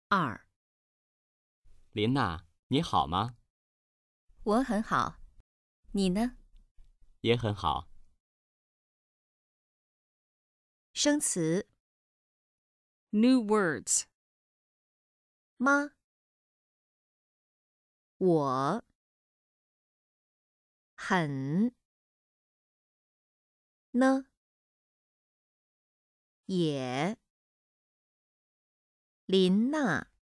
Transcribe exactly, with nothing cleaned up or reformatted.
二， 琳娜，你好吗？ 我很好，你呢？ 也很好。 生词 New words. 吗？我很呢，也琳娜